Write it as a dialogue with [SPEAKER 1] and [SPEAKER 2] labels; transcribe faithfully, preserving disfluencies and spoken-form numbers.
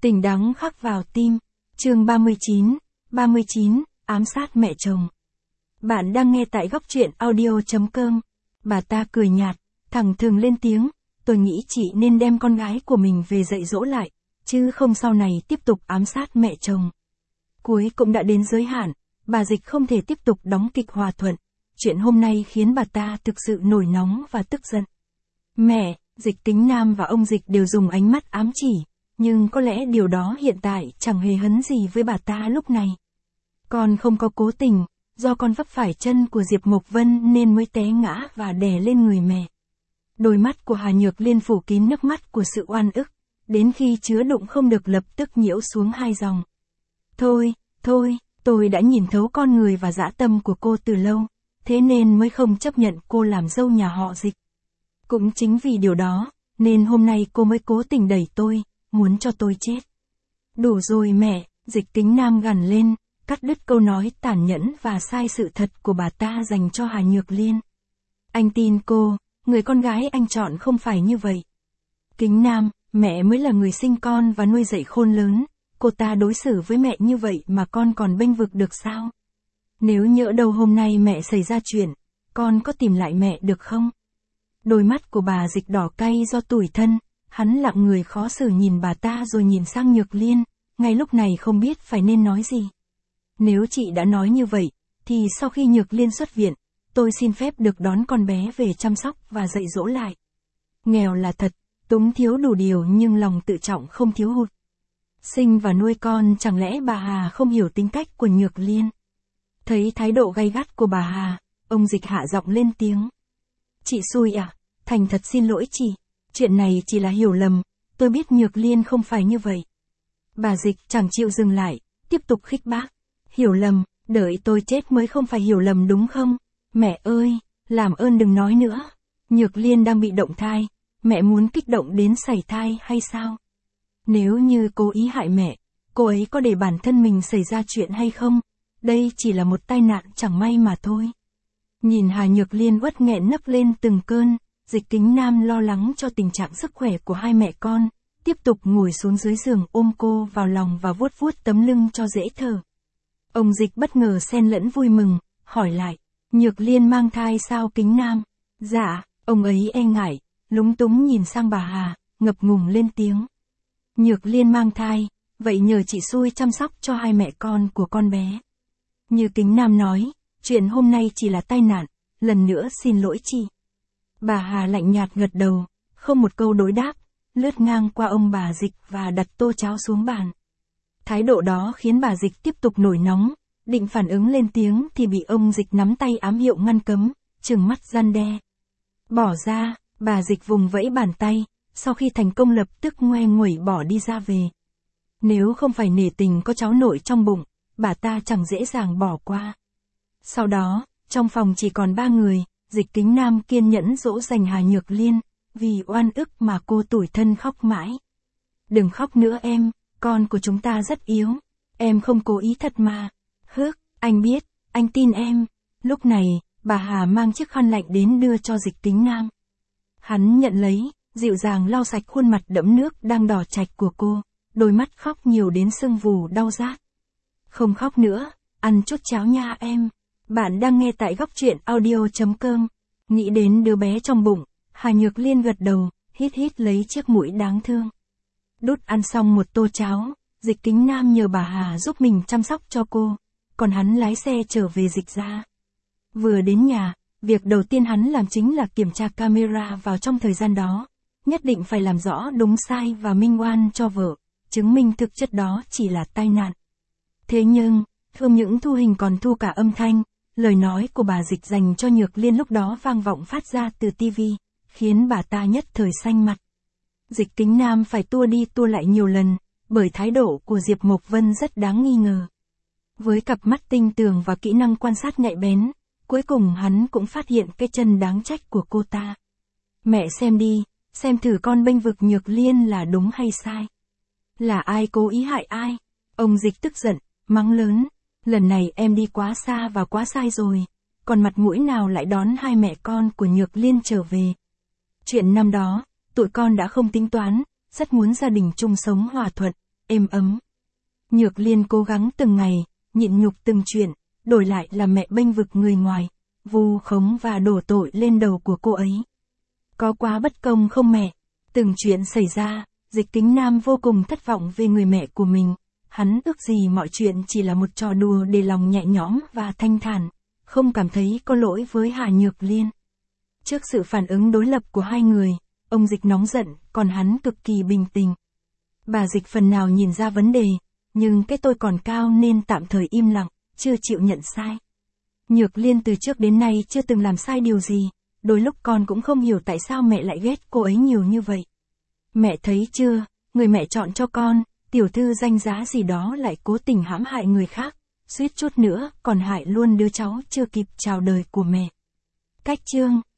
[SPEAKER 1] Tình đắng khắc vào tim. Chương ba mươi chín, ba mươi chín, ám sát mẹ chồng. Bạn đang nghe tại góc truyện audio chấm com. Bà ta cười nhạt, thẳng thừng lên tiếng, tôi nghĩ chị nên đem con gái của mình về dạy dỗ lại, chứ không sau này tiếp tục ám sát mẹ chồng. Cuối cũng đã đến giới hạn, bà Dịch không thể tiếp tục đóng kịch hòa thuận. Chuyện hôm nay khiến bà ta thực sự nổi nóng và tức giận. Mẹ, Dịch Kính Nam và ông Dịch đều dùng ánh mắt ám chỉ, nhưng có lẽ điều đó hiện tại chẳng hề hấn gì với bà ta lúc này. Con không có cố tình, do con vấp phải chân của Diệp Mộc Vân nên mới té ngã và đè lên người mẹ. Đôi mắt của Hà Nhược Liên phủ kín nước mắt của sự oan ức, đến khi chứa đựng không được lập tức nhiễu xuống hai dòng. Thôi, thôi, tôi đã nhìn thấu con người và dã tâm của cô từ lâu, thế nên mới không chấp nhận cô làm dâu nhà họ Dịch. Cũng chính vì điều đó, nên hôm nay cô mới cố tình đẩy tôi, muốn cho tôi chết. Đủ rồi mẹ, Dịch Kính Nam gằn lên, cắt đứt câu nói tàn nhẫn và sai sự thật của bà ta dành cho Hà Nhược Liên. Anh tin cô, người con gái anh chọn không phải như vậy. Kính Nam, mẹ mới là người sinh con và nuôi dạy khôn lớn, cô ta đối xử với mẹ như vậy mà con còn bênh vực được sao? Nếu nhỡ đâu hôm nay mẹ xảy ra chuyện, con có tìm lại mẹ được không? Đôi mắt của bà Dịch đỏ cay do tủi thân, hắn lặng người khó xử nhìn bà ta rồi nhìn sang Nhược Liên, ngay lúc này không biết phải nên nói gì. Nếu chị đã nói như vậy, thì sau khi Nhược Liên xuất viện, tôi xin phép được đón con bé về chăm sóc và dạy dỗ lại. Nghèo là thật, túng thiếu đủ điều nhưng lòng tự trọng không thiếu hụt. Sinh và nuôi con chẳng lẽ bà Hà không hiểu tính cách của Nhược Liên? Thấy thái độ gay gắt của bà Hà, ông Dịch hạ giọng lên tiếng. Chị xui à, thành thật xin lỗi chị, chuyện này chỉ là hiểu lầm, tôi biết Nhược Liên không phải như vậy. Bà Dịch chẳng chịu dừng lại, tiếp tục khích bác. Hiểu lầm, đợi tôi chết mới không phải hiểu lầm đúng không? Mẹ ơi, làm ơn đừng nói nữa. Nhược Liên đang bị động thai, mẹ muốn kích động đến sảy thai hay sao? Nếu như cố ý hại mẹ, cô ấy có để bản thân mình xảy ra chuyện hay không? Đây chỉ là một tai nạn chẳng may mà thôi. Nhìn Hà Nhược Liên uất nghẹn nấc lên từng cơn, Dịch Kính Nam lo lắng cho tình trạng sức khỏe của hai mẹ con, tiếp tục ngồi xuống dưới giường ôm cô vào lòng và vuốt vuốt tấm lưng cho dễ thở. Ông Dịch bất ngờ xen lẫn vui mừng, hỏi lại, Nhược Liên mang thai sao Kính Nam? Dạ, ông ấy e ngại, lúng túng nhìn sang bà Hà, ngập ngùng lên tiếng. Nhược Liên mang thai, vậy nhờ chị xui chăm sóc cho hai mẹ con của con bé. Như Kính Nam nói, chuyện hôm nay chỉ là tai nạn, lần nữa xin lỗi chị. Bà Hà lạnh nhạt gật đầu, không một câu đối đáp, lướt ngang qua ông bà Dịch và đặt tô cháo xuống bàn. Thái độ đó khiến bà Dịch tiếp tục nổi nóng, định phản ứng lên tiếng thì bị ông Dịch nắm tay ám hiệu ngăn cấm, trừng mắt răn đe. Bỏ ra, bà Dịch vùng vẫy bàn tay, sau khi thành công lập tức ngoe nguẩy bỏ đi ra về. Nếu không phải nể tình có cháu nội trong bụng, bà ta chẳng dễ dàng bỏ qua. Sau đó, trong phòng chỉ còn ba người, Dịch Kính Nam kiên nhẫn dỗ dành Hà Nhược Liên, vì oan ức mà cô tủi thân khóc mãi. Đừng khóc nữa em, con của chúng ta rất yếu, em không cố ý thật mà. Hước, anh biết, anh tin em. Lúc này, bà Hà mang chiếc khăn lạnh đến đưa cho Dịch Kính Nam. Hắn nhận lấy, dịu dàng lau sạch khuôn mặt đẫm nước đang đỏ chạch của cô, đôi mắt khóc nhiều đến sưng vù đau rát. Không khóc nữa, ăn chút cháo nha em. Bạn đang nghe tại góc truyện audio chấm com. Nghĩ đến đứa bé trong bụng, Hà Nhược Liên gật đầu, hít hít lấy chiếc mũi đáng thương. Đút ăn xong một tô cháo, Dịch Kính Nam nhờ bà Hà giúp mình chăm sóc cho cô, còn hắn lái xe trở về Dịch gia. Vừa đến nhà, việc đầu tiên hắn làm chính là kiểm tra camera vào trong thời gian đó, nhất định phải làm rõ đúng sai và minh oan cho vợ, chứng minh thực chất đó chỉ là tai nạn. Thế nhưng, không những thu hình còn thu cả âm thanh, lời nói của bà Dịch dành cho Nhược Liên lúc đó vang vọng phát ra từ tivi, khiến bà ta nhất thời xanh mặt. Dịch Kính Nam phải tua đi tua lại nhiều lần, bởi thái độ của Diệp Mộc Vân rất đáng nghi ngờ. Với cặp mắt tinh tường và kỹ năng quan sát nhạy bén, cuối cùng hắn cũng phát hiện cái chân đáng trách của cô ta. Mẹ xem đi, xem thử con bênh vực Nhược Liên là đúng hay sai. Là ai cố ý hại ai? Ông Dịch tức giận, mắng lớn. Lần này em đi quá xa và quá sai rồi, còn mặt mũi nào lại đón hai mẹ con của Nhược Liên trở về. Chuyện năm đó, tụi con đã không tính toán, rất muốn gia đình chung sống hòa thuận, êm ấm. Nhược Liên cố gắng từng ngày, nhịn nhục từng chuyện, đổi lại là mẹ bênh vực người ngoài, vu khống và đổ tội lên đầu của cô ấy. Có quá bất công không mẹ? Từng chuyện xảy ra, Dịch Kính Nam vô cùng thất vọng về người mẹ của mình. Hắn ước gì mọi chuyện chỉ là một trò đùa để lòng nhẹ nhõm và thanh thản, không cảm thấy có lỗi với Hà Nhược Liên. Trước sự phản ứng đối lập của hai người, ông Dịch nóng giận, còn hắn cực kỳ bình tĩnh. Bà Dịch phần nào nhìn ra vấn đề, nhưng cái tôi còn cao nên tạm thời im lặng, chưa chịu nhận sai. Nhược Liên từ trước đến nay chưa từng làm sai điều gì, đôi lúc con cũng không hiểu tại sao mẹ lại ghét cô ấy nhiều như vậy. Mẹ thấy chưa, người mẹ chọn cho con, tiểu thư danh giá gì đó lại cố tình hãm hại người khác, suýt chút nữa còn hại luôn đứa cháu chưa kịp chào đời của mẹ. Cách chương